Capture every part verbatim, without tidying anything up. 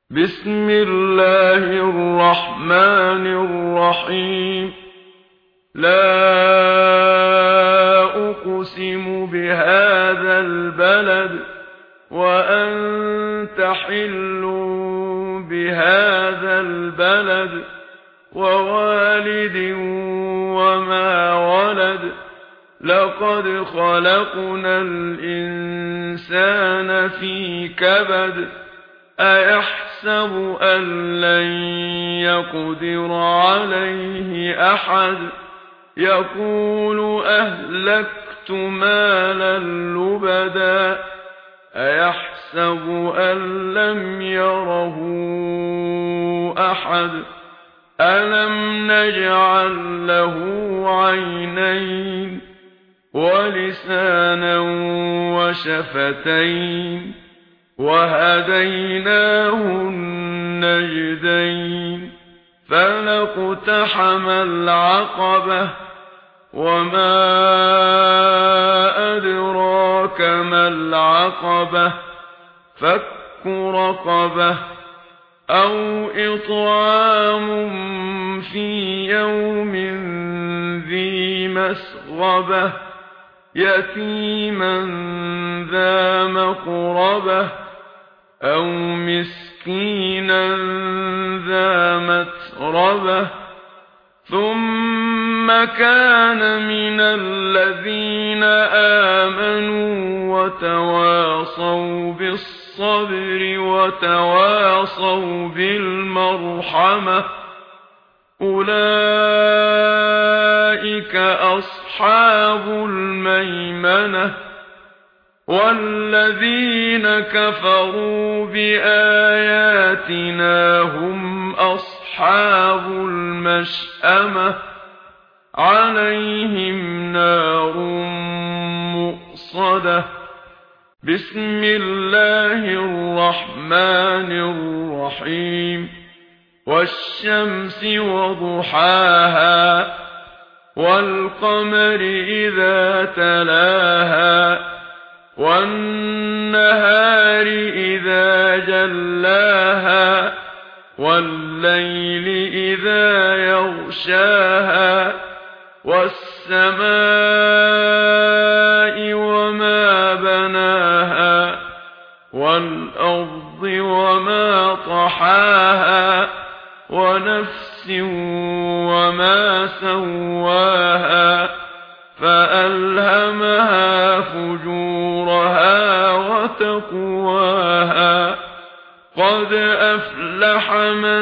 بسم الله الرحمن الرحيم. لا أقسم بهذا البلد وأنت حل بهذا البلد ووالد وما ولد. لقد خلقنا الإنسان في كبد. أيحسب أن لن يقدر عليه أحد. يقول أهلكت مالا لبدا. أيحسب أن لم يره أحد. ألم نجعل له عينين ولسانا وشفتين وهديناه النجدين. فلاقتحم العقبة وما أدراك ما العقبة. فك رقبة أو إطعام في يوم ذي مسغبة يتيما ذا مقربة أو مسكينا ذا متربة. ثم كان من الذين آمنوا وتواصوا بالصبر وتواصوا بالمرحمة. أولئك أصحاب الميمنة. والذين كفروا بآياتنا هم أصحاب المشأمة. عليهم نار مؤصدة. بسم الله الرحمن الرحيم. والشمس وضحاها والقمر إذا تلاها والنهار إذا جلاها والليل إذا يغشاها والسماء وما بناها والأرض وما طحاها ونفس وما سواها فألهمها فجورها وتقواها. قد أفلح من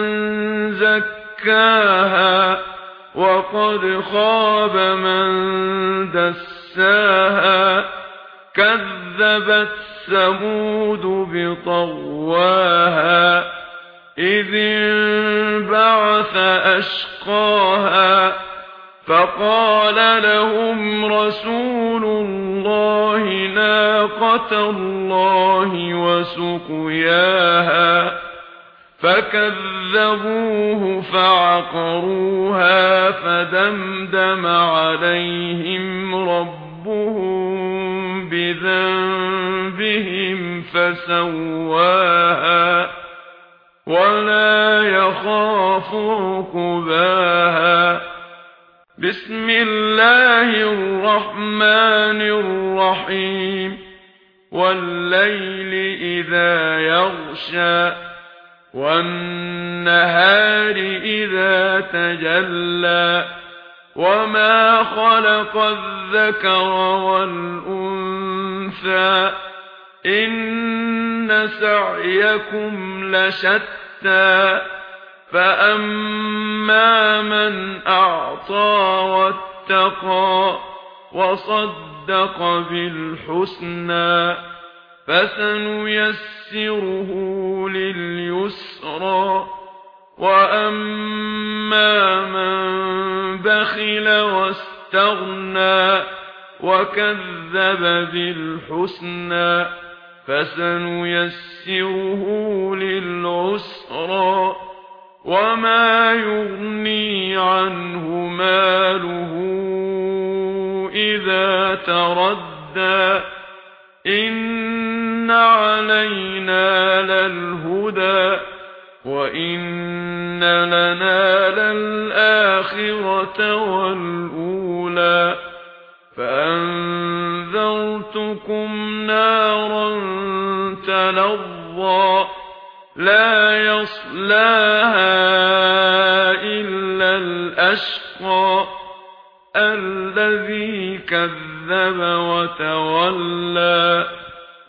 زكاها وقد خاب من دساها. كذبت ثمود بطغواها إذ انبعث أشقاها. فقال لهم رسول الله ناقة الله وسقياها. فكذبوه فعقروها فدمدم عليهم ربهم بذنبهم فسواها ولا يخاف عقباها. بسم الله الرحمن الرحيم. والليل إذا يغشى والنهار إذا تجلى وما خلق الذكر والأنثى إن سعيكم لشتى. فأما من أعطى واتقى وصدق بالحسنى فسنيسره لليسرى. وأما من بخل واستغنى وكذب بالحسنى فسنيسره للعسرى. وما يغني عنه ماله إذا تردى. إن علينا للهدى وَإِنَّ لَنَا لَلْآخِرَةَ وَالْأُولَى فَأَنذَرْتُكُمْ نَارًا تَلَظَّى لَا يَصْلَاهَا إِلَّا الْأَشْقَى الَّذِي كَذَّبَ وَتَوَلَّى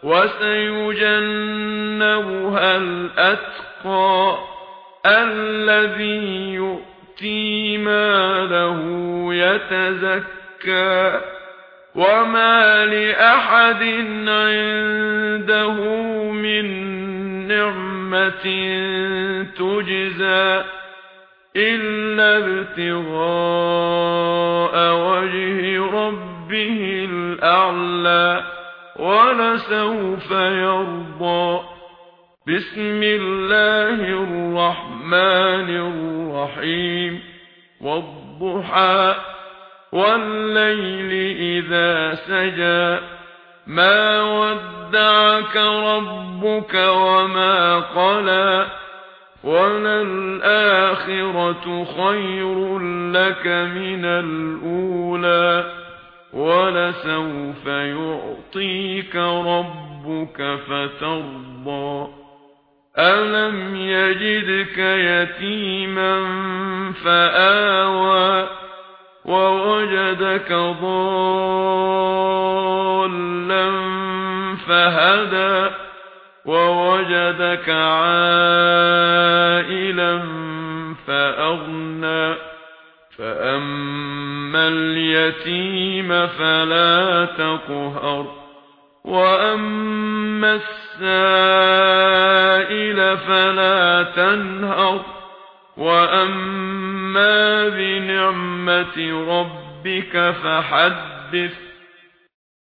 وَسَيُجَنَّبُهَا الْأَتْقَى الَّذِي يُؤْتِي مَالَهُ يَتَزَكَّى وَمَا لِأَحَدٍ عِندَهُ مِن نِّعْمَةٍ تُجْزَى إِلَّا ابْتِغَاءَ وَجْهِ رَبِّهِ الْأَعْلَى وَلَسَوْفَ يَرْضَى بِسْمِ اللَّهِ الرَّحْمَنِ الرَّحِيمِ وَالضُّحَى وَاللَّيْلِ إِذَا سَجَى مَا وَدَّعَكَ رَبُّكَ وَمَا قَلَى وَلَلْآخِرَةُ خَيْرٌ لَّكَ مِنَ الْأُولَى وَلَسَوْفَ يُعْطِيكَ رَبُّكَ فَتَرْضَى أَلَمْ يَجِدْكَ يَتِيمًا فَآوَى وَوَجَدَكَ ضَالًّا فَهَدَى وَوَجَدَكَ عَائِلًا فَأَغْنَى فَأَمَّا الْيَتِيمَ فَلَا تَقْهَرْ وَأَمَّا السَّائِلَ فَلَا تَنْهَرْ وَأَمَّا بِنِعْمَةِ رَبِّكَ فَحَدِّثْ